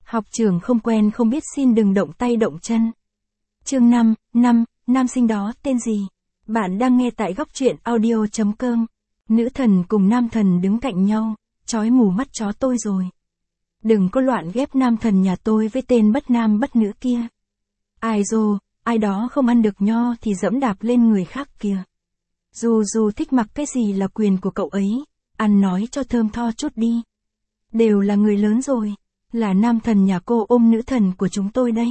Học trường không quen không biết xin đừng động tay động chân. Chương 5, nam sinh đó tên gì? Bạn đang nghe tại góc truyện audio.com. Nữ thần cùng nam thần đứng cạnh nhau, chói mù mắt chó tôi rồi. Đừng có loạn ghép nam thần nhà tôi với tên bất nam bất nữ kia. Ai dô, ai đó không ăn được nho thì dẫm đạp lên người khác kìa. Dù thích mặc cái gì là quyền của cậu ấy, ăn nói cho thơm tho chút đi. Đều là người lớn rồi, là nam thần nhà cô ôm nữ thần của chúng tôi đấy.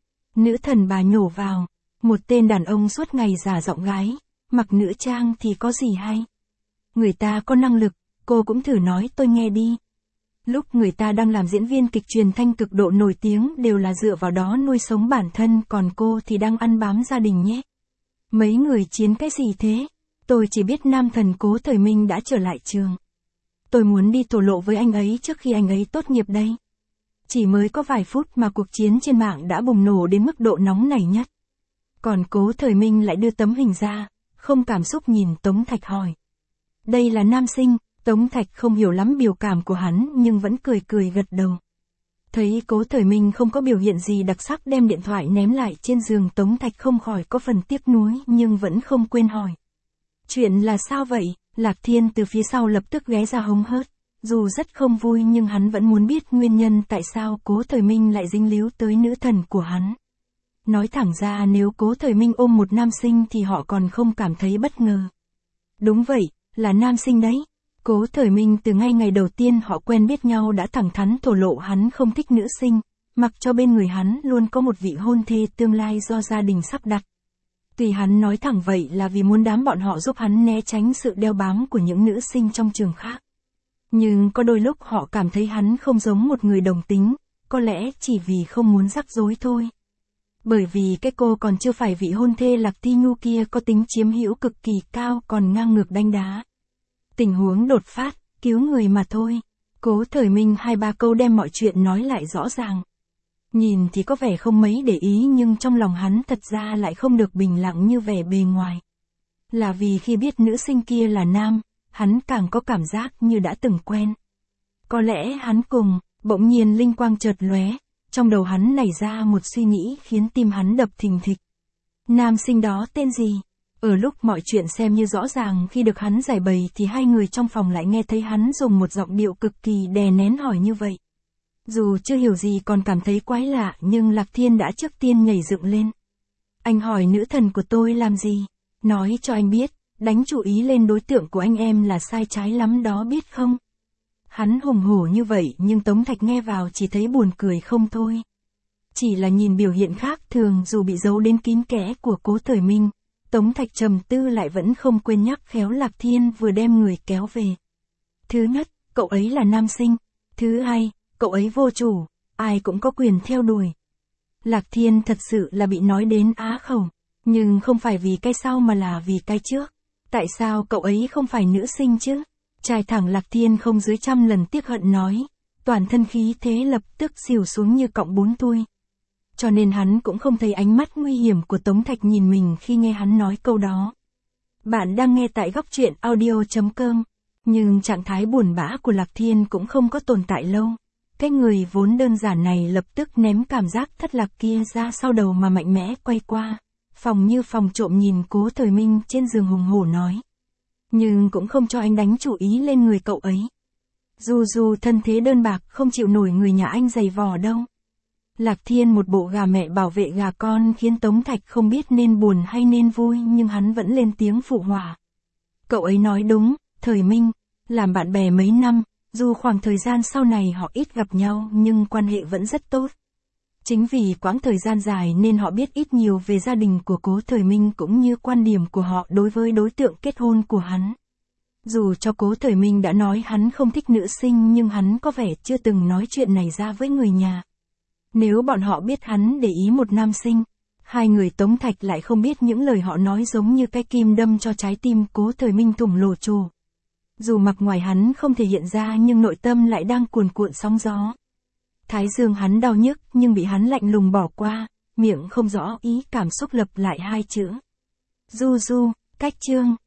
Nữ thần bà nhổ vào, một tên đàn ông suốt ngày giả giọng gái, mặc nữ trang thì có gì hay. Người ta có năng lực, cô cũng thử nói tôi nghe đi. Lúc người ta đang làm diễn viên kịch truyền thanh cực độ nổi tiếng đều là dựa vào đó nuôi sống bản thân, còn cô thì đang ăn bám gia đình nhé. Mấy người chiến cái gì thế? Tôi chỉ biết nam thần Cố Thời Minh đã trở lại trường. Tôi muốn đi thổ lộ với anh ấy trước khi anh ấy tốt nghiệp đây. Chỉ mới có vài phút mà cuộc chiến trên mạng đã bùng nổ đến mức độ nóng nảy nhất. Còn Cố Thời Minh lại đưa tấm hình ra, không cảm xúc nhìn Tống Thạch hỏi. Đây là nam sinh, Tống Thạch không hiểu lắm biểu cảm của hắn nhưng vẫn cười gật đầu. Thấy Cố Thời Minh không có biểu hiện gì đặc sắc đem điện thoại ném lại trên giường, Tống Thạch không khỏi có phần tiếc nuối nhưng vẫn không quên hỏi. Chuyện là sao vậy? Lạc Thiên từ phía sau lập tức ghé ra hống hớt. Dù rất không vui nhưng hắn vẫn muốn biết nguyên nhân tại sao Cố Thời Minh lại dính líu tới nữ thần của hắn. Nói thẳng ra nếu Cố Thời Minh ôm một nam sinh thì họ còn không cảm thấy bất ngờ. Đúng vậy, là nam sinh đấy. Cố Thời Minh từ ngay ngày đầu tiên họ quen biết nhau đã thẳng thắn thổ lộ hắn không thích nữ sinh, mặc cho bên người hắn luôn có một vị hôn thê tương lai do gia đình sắp đặt. Tuy hắn nói thẳng vậy là vì muốn đám bọn họ giúp hắn né tránh sự đeo bám của những nữ sinh trong trường khác. Nhưng có đôi lúc họ cảm thấy hắn không giống một người đồng tính, có lẽ chỉ vì không muốn rắc rối thôi. Bởi vì cái cô còn chưa phải vị hôn thê Lạc Thi Nhu kia có tính chiếm hữu cực kỳ cao còn ngang ngược đánh đá. Tình huống đột phát, cứu người mà thôi. Cố Thời Minh 2-3 câu đem mọi chuyện nói lại rõ ràng. Nhìn thì có vẻ không mấy để ý nhưng trong lòng hắn thật ra lại không được bình lặng như vẻ bề ngoài. Là vì khi biết nữ sinh kia là nam, hắn càng có cảm giác như đã từng quen. Có lẽ hắn cùng, bỗng nhiên linh quang chợt lóe, trong đầu hắn nảy ra một suy nghĩ khiến tim hắn đập thình thịch. Nam sinh đó tên gì? Ở lúc mọi chuyện xem như rõ ràng khi được hắn giải bày thì hai người trong phòng lại nghe thấy hắn dùng một giọng điệu cực kỳ đè nén hỏi như vậy. Dù chưa hiểu gì còn cảm thấy quái lạ nhưng Lạc Thiên đã trước tiên nhảy dựng lên. Anh hỏi nữ thần của tôi làm gì? Nói cho anh biết, đánh chú ý lên đối tượng của anh em là sai trái lắm đó biết không? Hắn hùng hổ như vậy nhưng Tống Thạch nghe vào chỉ thấy buồn cười không thôi. Chỉ là nhìn biểu hiện khác thường dù bị giấu đến kín kẽ của Cố Thời Minh, Tống Thạch trầm tư lại vẫn không quên nhắc khéo Lạc Thiên vừa đem người kéo về. Thứ nhất, cậu ấy là nam sinh. Thứ hai, cậu ấy vô chủ, ai cũng có quyền theo đuổi. Lạc Thiên thật sự là bị nói đến á khẩu, nhưng không phải vì cái sau mà là vì cái trước. Tại sao cậu ấy không phải nữ sinh chứ? Trai thẳng Lạc Thiên không dưới 100 lần tiếc hận nói, toàn thân khí thế lập tức xỉu xuống như cọng bún tui. Cho nên hắn cũng không thấy ánh mắt nguy hiểm của Tống Thạch nhìn mình khi nghe hắn nói câu đó. Bạn đang nghe tại góc truyện audio.com, nhưng trạng thái buồn bã của Lạc Thiên cũng không có tồn tại lâu. Cái người vốn đơn giản này lập tức ném cảm giác thất lạc kia ra sau đầu mà mạnh mẽ quay qua, phòng như phòng trộm nhìn Cố Thời Minh trên giường hùng hổ nói. Nhưng cũng không cho anh đánh chủ ý lên người cậu ấy. Dù thân thế đơn bạc không chịu nổi người nhà anh giày vò đâu. Lạc Thiên một bộ gà mẹ bảo vệ gà con khiến Tống Thạch không biết nên buồn hay nên vui nhưng hắn vẫn lên tiếng phụ họa. Cậu ấy nói đúng, Thời Minh, làm bạn bè mấy năm, dù khoảng thời gian sau này họ ít gặp nhau nhưng quan hệ vẫn rất tốt. Chính vì quãng thời gian dài nên họ biết ít nhiều về gia đình của Cố Thời Minh cũng như quan điểm của họ đối với đối tượng kết hôn của hắn. Dù cho Cố Thời Minh đã nói hắn không thích nữ sinh nhưng hắn có vẻ chưa từng nói chuyện này ra với người nhà. Nếu bọn họ biết hắn để ý một nam sinh, hai người Tống Thạch lại không biết những lời họ nói giống như cái kim đâm cho trái tim Cố Thời Minh thủng lồ trồ. Dù mặt ngoài hắn không thể hiện ra nhưng nội tâm lại đang cuồn cuộn sóng gió. Thái dương hắn đau nhức nhưng bị hắn lạnh lùng bỏ qua, miệng không rõ ý cảm xúc lập lại hai chữ. Du, cách chương.